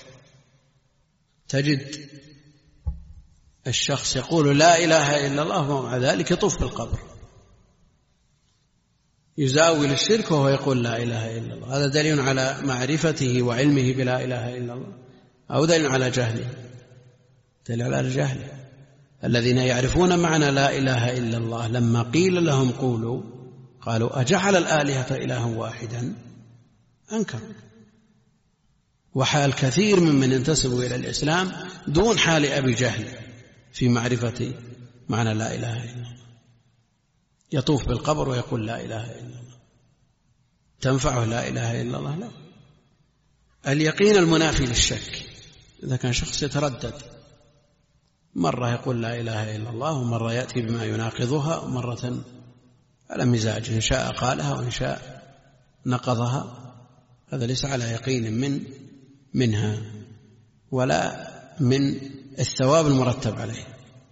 تجد الشخص يقول لا إله إلا الله ومع ذلك يطوف بالقبر، يزاول الشرك وهو يقول لا إله إلا الله. هذا دليل على معرفته وعلمه بلا إله إلا الله أو دليل على جهله؟ دليل على جهله. الذين يعرفون معنى لا إله إلا الله لما قيل لهم قولوا قالوا أجعل الآلهة إلها واحدا أنكروا. وحال كثير ممن ينتسبوا إلى الإسلام دون حال أبي جهل في معرفة معنى لا إله إلا الله، يطوف بالقبر ويقول لا إله إلا الله. تنفعه لا إله إلا الله؟ لا. اليقين المنافي للشك. إذا كان شخص يتردد مرة يقول لا إله إلا الله ومرة يأتي بما يناقضها ومرة على مزاج، إن شاء قالها وإن شاء نقضها، هذا ليس على يقين من منها ولا من الثواب المرتب عليه.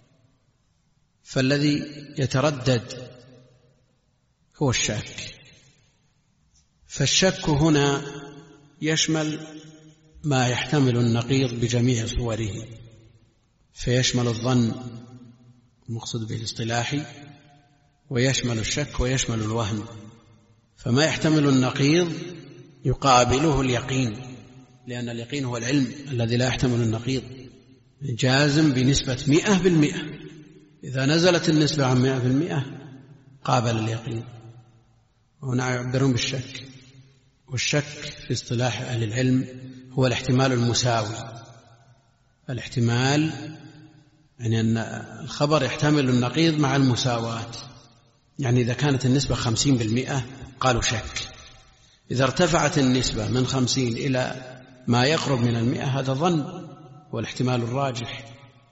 فالذي يتردد هو الشك. فالشك هنا يشمل ما يحتمل النقيض بجميع صوره، فيشمل الظن المقصود به الاصطلاحي، ويشمل الشك، ويشمل الوهم. فما يحتمل النقيض يقابله اليقين، لأن اليقين هو العلم الذي لا يحتمل النقيض، جازم بنسبة مئة بالمئة. إذا نزلت النسبة عن مئة بالمئة قابل اليقين. هنا يعبرون بالشك، والشك في اصطلاح أهل العلم هو الاحتمال المساوي. الاحتمال يعني أن الخبر يحتمل النقيض مع المساواة، يعني إذا كانت النسبة خمسين بالمئة قالوا شك، إذا ارتفعت النسبة من خمسين إلى ما يقرب من المئة هذا ظن والاحتمال الراجح.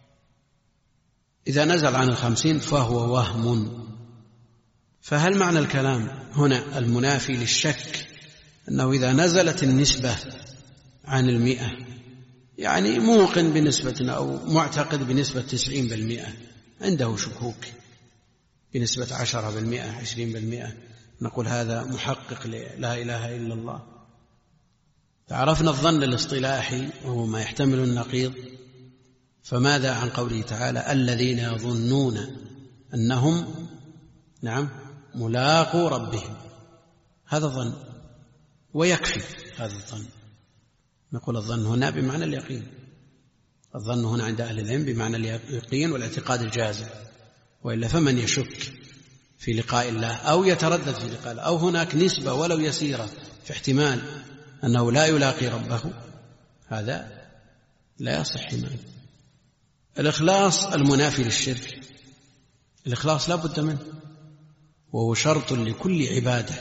إذا نزل عن الخمسين فهو وهم. فهل معنى الكلام هنا المنافي للشك أنه إذا نزلت النسبة عن المئة يعني موقن بنسبة أو معتقد بنسبة تسعين بالمئة، عنده شكوك بنسبة عشرة بالمئة عشرين بالمئة، نقول هذا محقق لا إله إلا الله. تعرفنا الظن الاصطلاحي وهو ما يحتمل النقيض، فماذا عن قوله تعالى الذين يظنون أنهم نعم ملاقوا ربهم؟ هذا ظن ويكفي هذا الظن. نقول الظن هنا بمعنى اليقين، الظن هنا عند أهل العلم بمعنى اليقين والاعتقاد الجازم، وإلا فمن يشك في لقاء الله أو يتردد في لقاء الله أو هناك نسبة ولو يسيرة في احتمال أنه لا يلاقي ربه، هذا لا يصح إيمانه. الإخلاص المنافي للشرك، الإخلاص لا بد منه، وهو شرط لكل عبادة،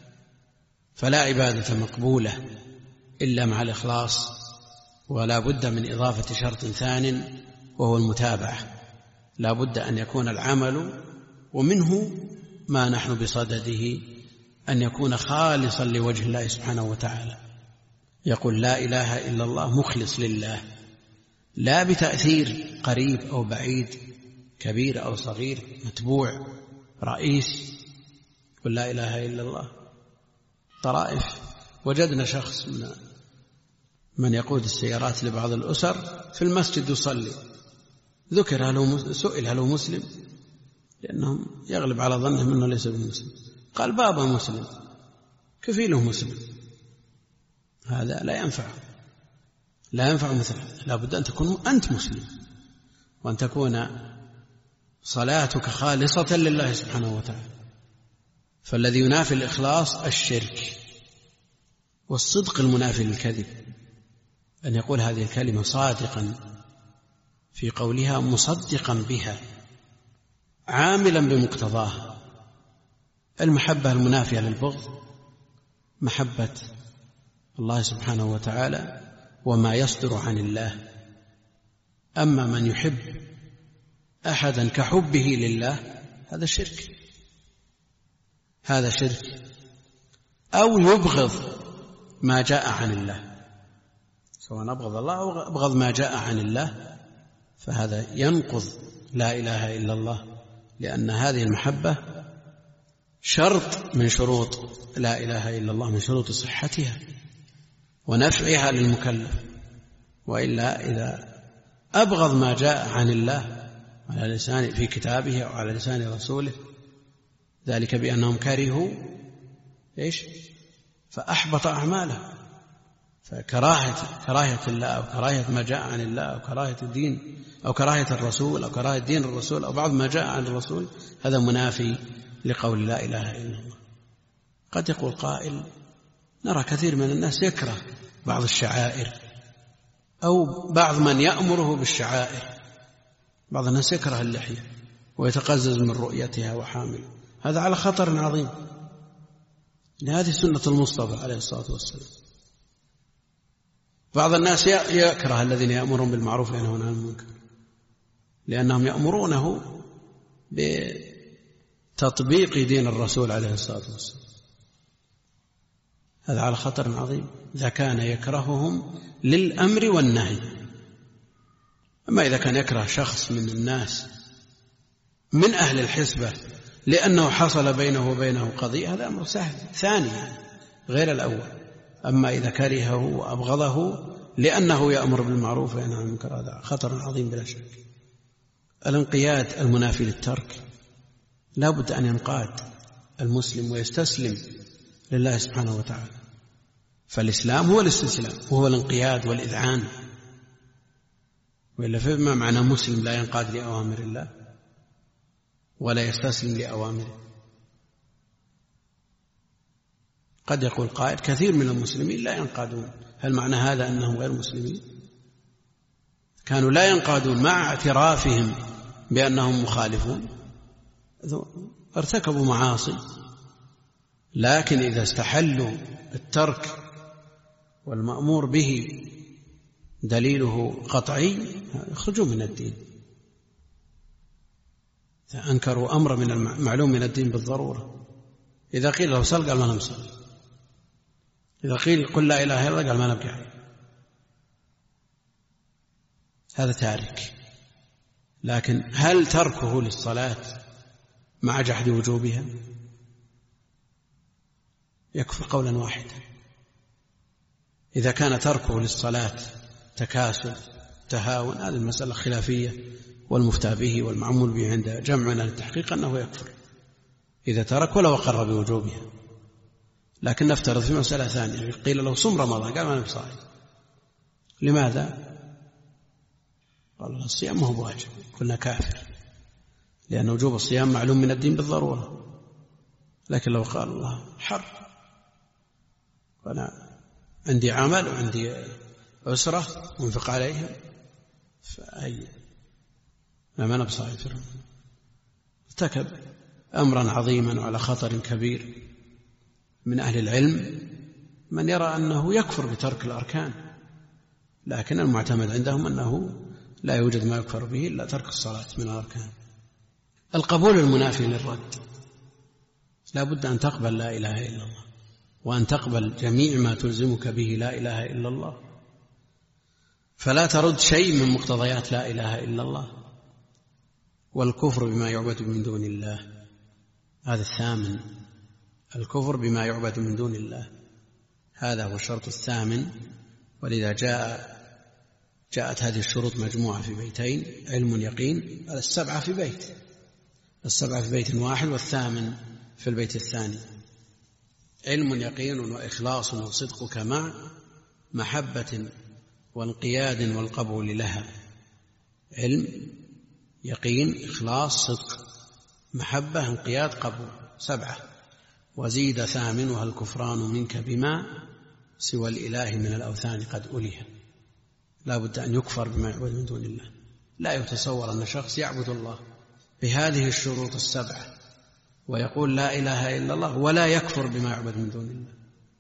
فلا عبادة مقبولة إلا مع الإخلاص، ولا بد من إضافة شرط ثان وهو المتابعة. لا بد أن يكون العمل، ومنه ما نحن بصدده، أن يكون خالصا لوجه الله سبحانه وتعالى. يقول لا إله إلا الله مخلص لله، لا بتأثير قريب أو بعيد، كبير أو صغير، متبوع رئيس، قل لا إله إلا الله. طرائف وجدنا شخص من من يقود السيارات لبعض الأسر في المسجد يصلي، ذكر هل سئل هل هو مسلم، لأنهم يغلب على ظنهم أنه ليس بمسلم، قال بابا مسلم، كفيله مسلم. هذا لا ينفع، لا ينفع مثل هذا. لا بد أن تكون أنت مسلم، وأن تكون صلاتك خالصة لله سبحانه وتعالى. فالذي ينافي الإخلاص الشرك، والصدق المنافي للكذب، أن يقول هذه الكلمة صادقا في قولها مصدقا بها عاملا بمقتضاها. المحبة المنافية للبغض محبة الله سبحانه وتعالى وما يصدر عن الله. أما من يحب أحدا كحبه لله هذا شرك، هذا شرك. أو يبغض ما جاء عن الله، سواء أبغض الله أو أبغض ما جاء عن الله، فهذا ينقض لا إله إلا الله، لأن هذه المحبة شرط من شروط لا إله إلا الله، من شروط صحتها ونفعها للمكلف. وإلا إذا أبغض ما جاء عن الله على لسان في كتابه أو على لسان رسوله، ذلك بأنهم كرهوا إيش؟ فأحبط أعماله. فكراهة كراهية الله أو كراهية ما جاء عن الله أو كراهية الدين أو كراهية الرسول أو كراهية دين الرسول أو بعض ما جاء عن الرسول، هذا منافي لقول لا إله إلا الله. قد يقول قائل نرى كثير من الناس يكره بعض الشعائر أو بعض من يأمره بالشعائر، بعض الناس يكره اللحية ويتقزز من رؤيتها وحامله، هذا على خطر عظيم. هذه سنة المصطفى عليه الصلاة والسلام. بعض الناس يكره الذين يأمرون بالمعروف وينهون عن المنكر، لأنهم يأمرونه بتطبيق دين الرسول عليه الصلاة والسلام. هذا على خطر عظيم إذا كان يكرههم للأمر والنهي. أما إذا كان يكره شخص من الناس من أهل الحسبة لأنه حصل بينه وبينه قضية، هذا أمر سهل ثاني غير الأول. أما إذا كرهه وأبغضه لأنه يأمر بالمعروف وينهى عن المنكر، هذا خطر عظيم بلا شك. الانقياد المنافي للترك، لا بد أن ينقاد المسلم ويستسلم لله سبحانه وتعالى، فالإسلام هو الاستسلام وهو الانقياد والإذعان، وإلا فما معنى مسلم لا ينقاد لأوامر الله ولا يستسلم لأوامره؟ قد يقول قائل كثير من المسلمين لا ينقادون، هل معنى هذا أنهم غير مسلمين؟ كانوا لا ينقادون مع اعترافهم بأنهم مخالفون، ارتكبوا معاصي، لكن إذا استحلوا الترك والمأمور به دليله قطعي يخرجوا من الدين. إذا أنكروا أمر من المعلوم من الدين بالضرورة، إذا قيل له صل قال ما نصلي، إذا قيل قل لا إله إلا الله قال ما نبقى عليه، هذا تارك. لكن هل تركه للصلاة مع جحد وجوبها؟ يكفر قولا واحدا. إذا كان تركه للصلاة تكاسل تهاون، هذه المسألة خلافية، والمفتى به والمعمول به عند جمع من التحقيق أنه يكفر إذا ترك ولو أقر بوجوبها. لكن نفترض في مسألة ثانية، قيل له صم رمضان قال ما نبصائي، لماذا؟ قال الصيام ما هو واجب، قلنا كافر، لأن وجوب الصيام معلوم من الدين بالضرورة. لكن لو قال الله حر، وأنا عندي عمل وعندي أسرة وانفق عليها، فأي ما نبصائي في رمضان، ارتكب أمرا عظيما وعلى خطر كبير. من أهل العلم من يرى أنه يكفر بترك الأركان، لكن المعتمد عندهم أنه لا يوجد ما يكفر به إلا ترك الصلاة من الأركان. القبول المنافي للرد، لا بد أن تقبل لا إله إلا الله، وأن تقبل جميع ما تلزمك به لا إله إلا الله، فلا ترد شيء من مقتضيات لا إله إلا الله. والكفر بما يعبد من دون الله، هذا الثامن، الكفر بما يعبد من دون الله، هذا هو الشرط الثامن. ولذا جاء جاءت هذه الشروط مجموعة في بيتين، علم يقين، السبعة في بيت، السبعة في بيت واحد، والثامن في البيت الثاني. علم يقين وإخلاص وصدقك مع محبة وانقياد والقبول لها. علم يقين إخلاص صدق محبة انقياد قبول، سبعة. وزيد ثامنها الكفران منك بما سوى الإله من الأوثان قد أليها. لا بد أن يكفر بما يعبد من دون الله. لا يتصور أن شخص يعبد الله بهذه الشروط السبعة ويقول لا إله إلا الله ولا يكفر بما يعبد من دون الله.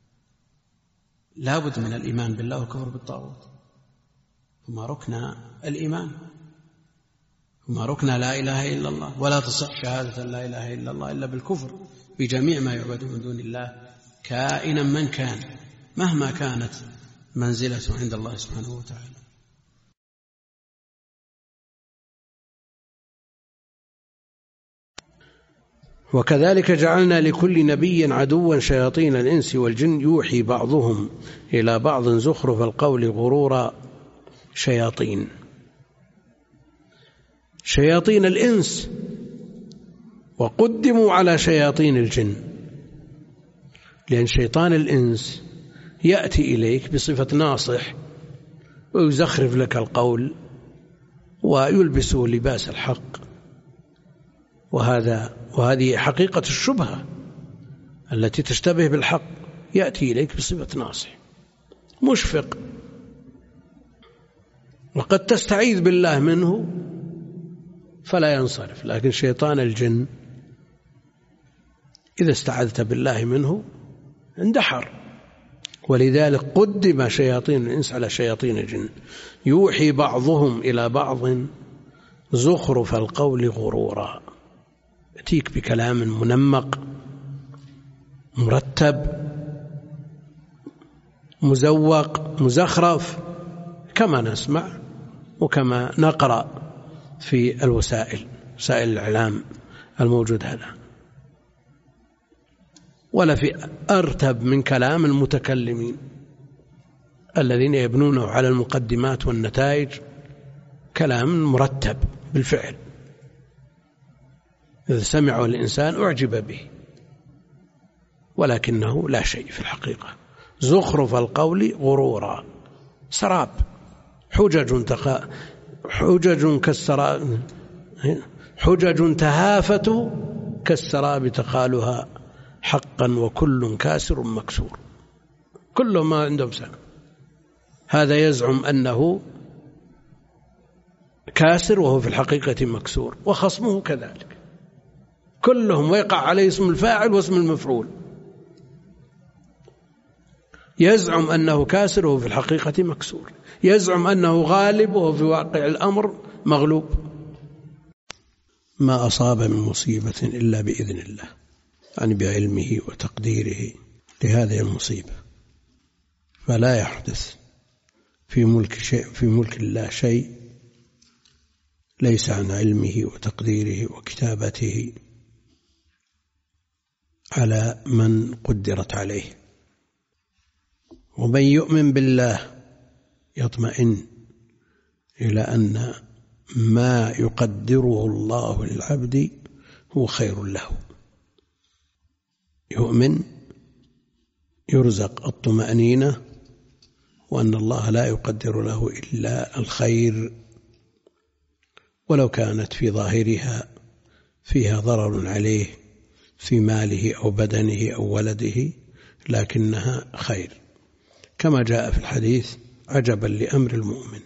لا بد من الإيمان بالله والكفر بالطاغوت، هما ركن الإيمان، هما ركن لا إله إلا الله. ولا تصح شهادة لا إله إلا الله إلا بالكفر بجميع ما يعبد من دون الله، كائنا من كان، مهما كانت منزلته عند الله سبحانه وتعالى. وكذلك جعلنا لكل نبي عدوا شياطين الإنس والجن يوحي بعضهم إلى بعض زخرف القول غرورا. شياطين شياطين الإنس وقدموا على شياطين الجن، لأن شيطان الإنس يأتي إليك بصفة ناصح ويزخرف لك القول ويلبس لباس الحق، وهذا وهذه حقيقة الشبهة التي تشتبه بالحق. يأتي إليك بصفة ناصح مشفق، وقد تستعيذ بالله منه فلا ينصرف. لكن شيطان الجن إذا استعذت بالله منه اندحر. ولذلك قدم شياطين الإنس على شياطين الجن يوحي بعضهم إلى بعض زخرف القول غرورا. يأتيك بكلام منمق مرتب مزوق مزخرف كما نسمع وكما نقرأ في الوسائل، وسائل الإعلام الموجود هذا، ولا في أرتب من كلام المتكلمين الذين يبنونه على المقدمات والنتائج كلام مرتب بالفعل، إذا سمعه الإنسان أعجب به، ولكنه لا شيء في الحقيقة، زخرف القول غرورا، سراب، حجج تقا حجج كالسراب، حجج تهافت كالسراب تقالها حقا وكل كاسر مكسور، كلهم ما عندهم سنة. هذا يزعم أنه كاسر وهو في الحقيقة مكسور، وخصمه كذلك، كلهم ويقع عليه اسم الفاعل واسم المفعول. يزعم أنه كاسر وهو في الحقيقة مكسور، يزعم أنه غالب وهو في واقع الأمر مغلوب. ما أصاب من مصيبة إلا بإذن الله، يعني بعلمه وتقديره لهذه المصيبة، فلا يحدث في ملك شيء في ملك الله شيء ليس عن علمه وتقديره وكتابته على من قدرت عليه. ومن يؤمن بالله يطمئن إلى أن ما يقدره الله للعبد هو خير له. يؤمن يرزق الطمأنينة، وأن الله لا يقدر له إلا الخير، ولو كانت في ظاهرها فيها ضرر عليه في ماله أو بدنه أو ولده، لكنها خير، كما جاء في الحديث: عجبا لأمر المؤمن،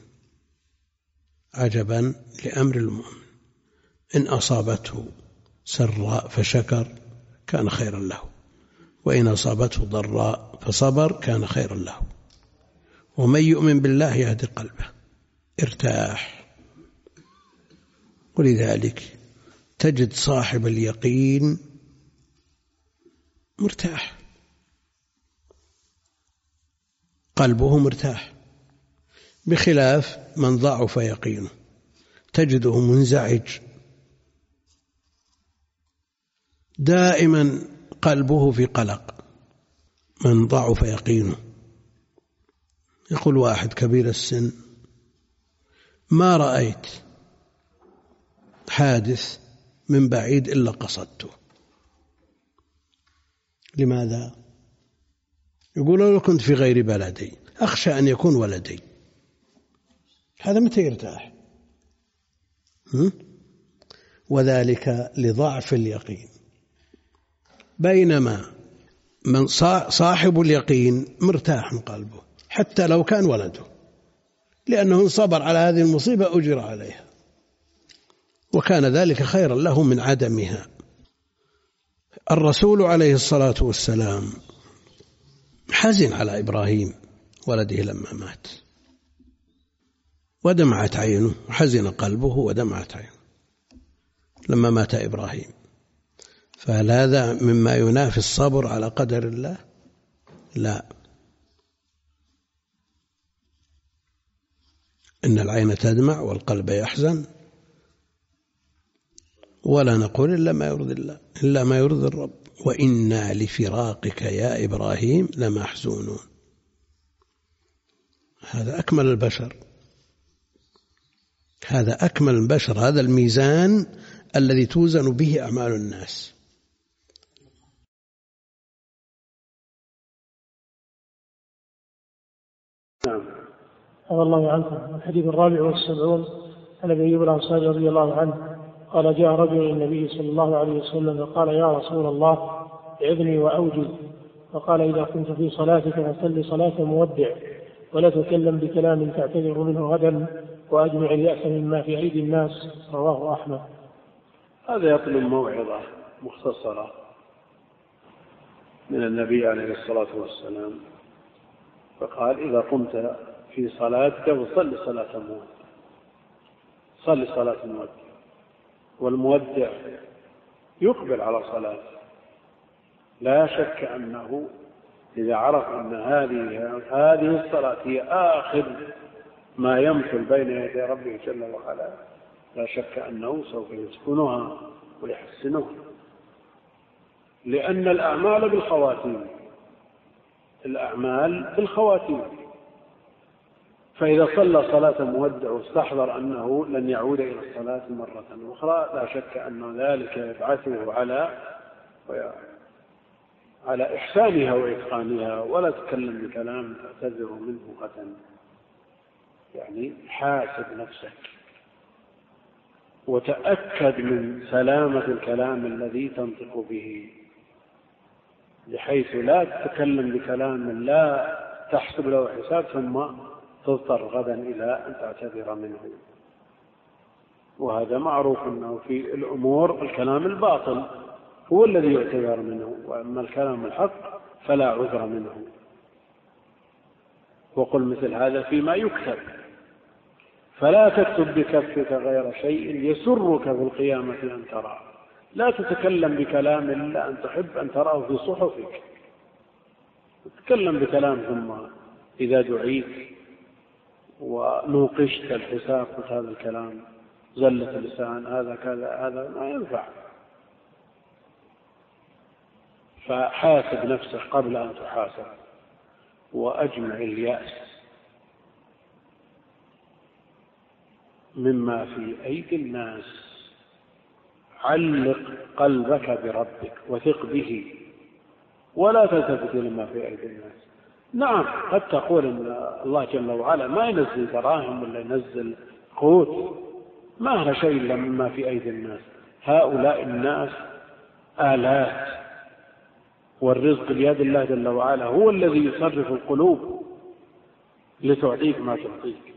عجبا لأمر المؤمن، إن أصابته سراء فشكر كان خيرا له، وإن أصابته ضراء فصبر كان خيرا له. ومن يؤمن بالله يهدي قلبه، ارتاح. ولذلك تجد صاحب اليقين مرتاح، قلبه مرتاح، بخلاف من ضعف يقينه تجده منزعج، دائما قلبه في قلق. من ضعف يقينه، يقول واحد كبير السن: ما رأيت حادث من بعيد إلا قصدته. لماذا؟ يقول: لو كنت في غير بلدي أخشى أن يكون ولدي. هذا متى يرتاح؟ وذلك لضعف اليقين. بينما من صاحب اليقين مرتاح من قلبه حتى لو كان ولده، لأنه صبر على هذه المصيبة أجر عليها، وكان ذلك خيرا له من عدمها. الرسول عليه الصلاة والسلام حزن على إبراهيم ولده لما مات، ودمعت عينه، حزن قلبه ودمعت عينه لما مات إبراهيم. فهل هذا مما ينافي الصبر على قدر الله؟ لا، إن العين تدمع والقلب يحزن، ولا نقول إلا ما يرضي الله، إلا ما يرضي الرب. وإنا لفراقك يا إبراهيم لمحزونون. هذا أكمل البشر، هذا أكمل البشر، هذا الميزان الذي توزن به أعمال الناس. رضي الله عنه. الحديث الرابع والسبعون عن أبي أيوب الأنصاري رضي الله عنه قال: جاء رجل إلى النبي صلى الله عليه وسلم فقال: يا رسول الله اعظني وأوجز. فقال: إذا كنت في صلاتك فصل صلاة مودع، ولا تكلم بكلام تعتذر منه غدا، وأجمع اليأس مما في أيدي الناس. رواه أحمد. هذا يطلب موعظة مختصرة من النبي عليه الصلاة والسلام، فقال: إذا قمت في صلاتك فصل صلاة مودع، صل صلاة مودع. والمودع يقبل على صلاته، لا شك أنه إذا عرف أن هذه هذه الصلاة هي آخر ما يمثل بين يدي ربه جل وعلا، لا شك أنه سوف يسكنها ويحسنها، لأن الأعمال بالخواتيم، الأعمال بالخواتيم، فإذا صلى صلاة مودع واستحضر أنه لن يعود إلى الصلاة مرة أخرى لا شك أن ذلك يبعثه على على إحسانها وإتقانها، ولا تكلم بكلام تعتذر منه غدا. يعني حاسب نفسك وتأكد من سلامة الكلام الذي تنطق به، بحيث لا تتكلم بكلام لا تحسب له حساب ثم تضطر غدا إلى أن تعتذر منه. وهذا معروف أنه في الأمور الكلام الباطل هو الذي يعتذر منه، وأما الكلام الحق فلا عذر منه. وقل مثل هذا فيما يكتب، فلا تكتب بكفك غير شيء يسرك في القيامة أن ترى. لا تتكلم بكلام إلا أن تحب أن تراه في صحفك. تتكلم بكلام ثم إذا دعيت ونوقشت الحساب هذا الكلام زلة اللسان هذا كذا، هذا ما ينفع. فحاسب نفسك قبل أن تحاسب، وأجمع اليأس مما في أيدي الناس. علق قلبك بربك وثق به، ولا تلتفت لما في أيدي الناس. نعم قد تقول إن الله جل وعلا ما ينزل دراهم ولا ينزل قوت، ما هذا شيء إلا مما في أيدي الناس. هؤلاء الناس آلات، والرزق بيد الله جل وعلا، هو الذي يصرف القلوب لتعطيك ما تعطيك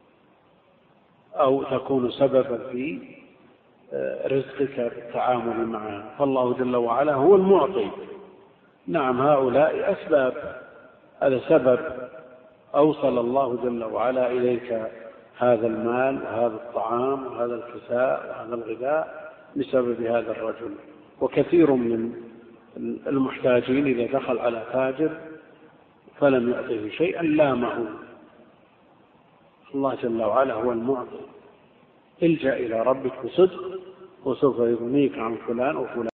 أو تكون سببا في رزقك التعامل معه. فالله جل وعلا هو المعطي. نعم هؤلاء أسباب، هذا سبب أوصل الله جل وعلا إليك هذا المال وهذا الطعام وهذا الكساء وهذا الغذاء بسبب هذا الرجل. وكثير من المحتاجين إذا دخل على تاجر فلم يعطيه شيئا لامه. الله جل وعلا هو المعطي. الجأ إلى ربك بصدق وسوف يغنيك عن فلان وفلان.